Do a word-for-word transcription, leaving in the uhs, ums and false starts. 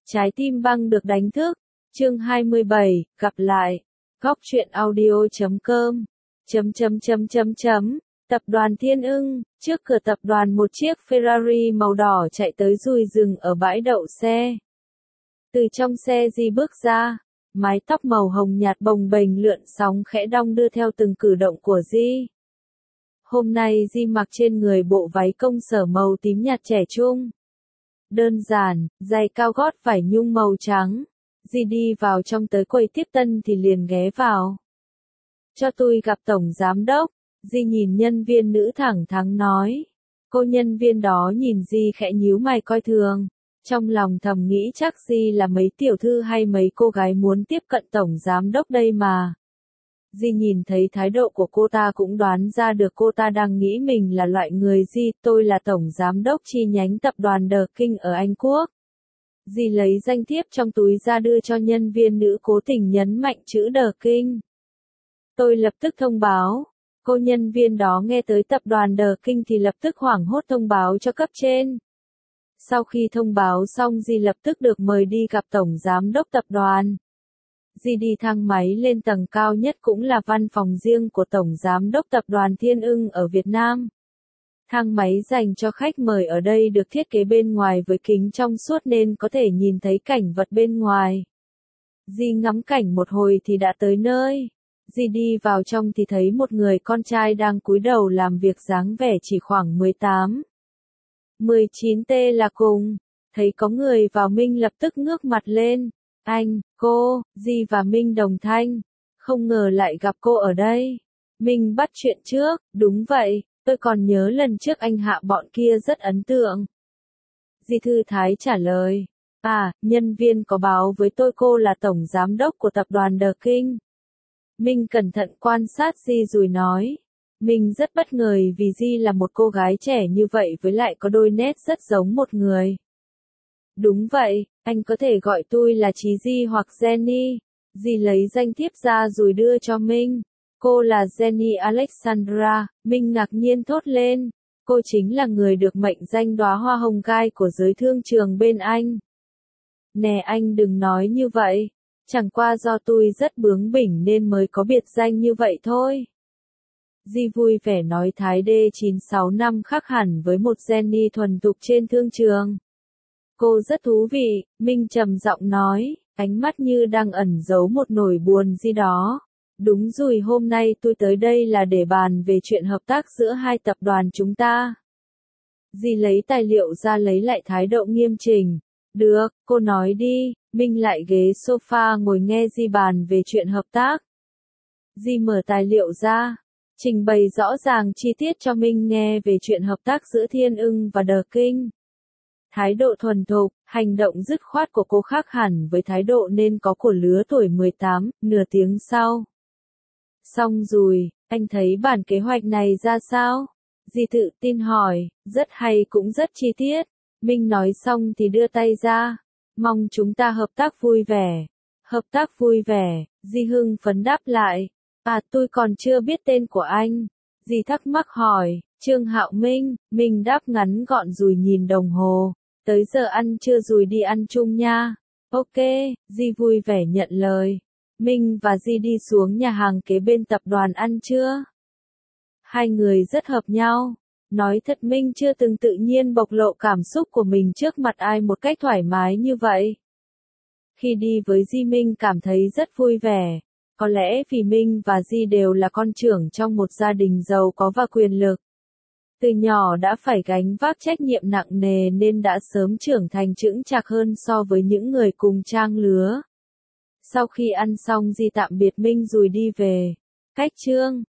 Trái tim băng được đánh thức. Chương hai mươi bảy, gặp lại. Góc truyện audio chấm com. Chấm chấm chấm chấm chấm. Tập đoàn Thiên Ưng, trước cửa tập đoàn một chiếc Ferrari màu đỏ chạy tới rùi dừng ở bãi đậu xe. Từ trong xe Di bước ra, mái tóc màu hồng nhạt bồng bềnh lượn sóng khẽ đong đưa theo từng cử động của Di. Hôm nay Di mặc trên người bộ váy công sở màu tím nhạt trẻ trung. Đơn giản, giày cao gót vải nhung màu trắng. Di đi vào trong tới quầy tiếp tân thì liền ghé vào. Cho tôi gặp tổng giám đốc. Di nhìn nhân viên nữ thẳng thắn nói. Cô nhân viên đó nhìn Di khẽ nhíu mày coi thường. Trong lòng thầm nghĩ chắc Di là mấy tiểu thư hay mấy cô gái muốn tiếp cận tổng giám đốc đây mà. Di nhìn thấy thái độ của cô ta cũng đoán ra được cô ta đang nghĩ mình là loại người Di. Tôi là tổng giám đốc chi nhánh tập đoàn The King ở Anh Quốc. Di lấy danh thiếp trong túi ra đưa cho nhân viên nữ cố tình nhấn mạnh chữ The King. Tôi lập tức thông báo. Cô nhân viên đó nghe tới tập đoàn The King thì lập tức hoảng hốt thông báo cho cấp trên. Sau khi thông báo xong Di lập tức được mời đi gặp tổng giám đốc tập đoàn. Di đi thang máy lên tầng cao nhất cũng là văn phòng riêng của tổng giám đốc tập đoàn Thiên Ưng ở Việt Nam. Thang máy dành cho khách mời ở đây được thiết kế bên ngoài với kính trong suốt nên có thể nhìn thấy cảnh vật bên ngoài. Di ngắm cảnh một hồi thì đã tới nơi. Di đi vào trong thì thấy một người con trai đang cúi đầu làm việc dáng vẻ chỉ khoảng mười tám, mười chín tuổi là cùng. Thấy có người vào Minh lập tức ngước mặt lên. Anh, cô, Di và Minh đồng thanh. Không ngờ lại gặp cô ở đây. Minh bắt chuyện trước, đúng vậy, tôi còn nhớ lần trước anh hạ bọn kia rất ấn tượng. Di thư thái trả lời. À, nhân viên có báo với tôi cô là tổng giám đốc của tập đoàn The King. Minh cẩn thận quan sát Di rồi nói. Minh rất bất ngờ vì Di là một cô gái trẻ như vậy với lại có đôi nét rất giống một người. Đúng vậy, anh có thể gọi tôi là Chí Di hoặc Jenny. Di lấy danh thiếp ra rồi đưa cho Minh. Cô là Jenny Alexandra. Minh ngạc nhiên thốt lên. Cô chính là người được mệnh danh đóa hoa hồng gai của giới thương trường bên anh. Nè anh đừng nói như vậy. Chẳng qua do tôi rất bướng bỉnh nên mới có biệt danh như vậy thôi. Di vui vẻ nói Thái D chín sáu năm khác hẳn với một Jenny thuần thục trên thương trường. Cô rất thú vị, Minh trầm giọng nói, ánh mắt như đang ẩn giấu một nỗi buồn gì đó. Đúng rồi, hôm nay tôi tới đây là để bàn về chuyện hợp tác giữa hai tập đoàn chúng ta. Di lấy tài liệu ra lấy lại thái độ nghiêm chỉnh. Được, cô nói đi. Minh lại ghế sofa ngồi nghe Di bàn về chuyện hợp tác. Di mở tài liệu ra, trình bày rõ ràng chi tiết cho Minh nghe về chuyện hợp tác giữa Thiên Ưng và The King. Thái độ thuần thục, hành động dứt khoát của cô khác hẳn với thái độ nên có của lứa tuổi mười tám, nửa tiếng sau. Xong rồi, anh thấy bản kế hoạch này ra sao? Di tự tin hỏi, rất hay cũng rất chi tiết. Minh nói xong thì đưa tay ra. Mong chúng ta hợp tác vui vẻ. Hợp tác vui vẻ, Di hưng phấn đáp lại. À tôi còn chưa biết tên của anh. Di thắc mắc hỏi, Trương Hạo Minh. Minh đáp ngắn gọn rồi nhìn đồng hồ. Tới giờ ăn trưa rồi đi ăn chung nha. Ok, Di vui vẻ nhận lời. Minh và Di đi xuống nhà hàng kế bên tập đoàn ăn trưa. Hai người rất hợp nhau. Nói thật Minh chưa từng tự nhiên bộc lộ cảm xúc của mình trước mặt ai một cách thoải mái như vậy. Khi đi với Di Minh cảm thấy rất vui vẻ. Có lẽ vì Minh và Di đều là con trưởng trong một gia đình giàu có và quyền lực. Từ nhỏ đã phải gánh vác trách nhiệm nặng nề nên đã sớm trưởng thành chững chạc hơn so với những người cùng trang lứa. Sau khi ăn xong Di tạm biệt Minh rồi đi về. Cách Trương.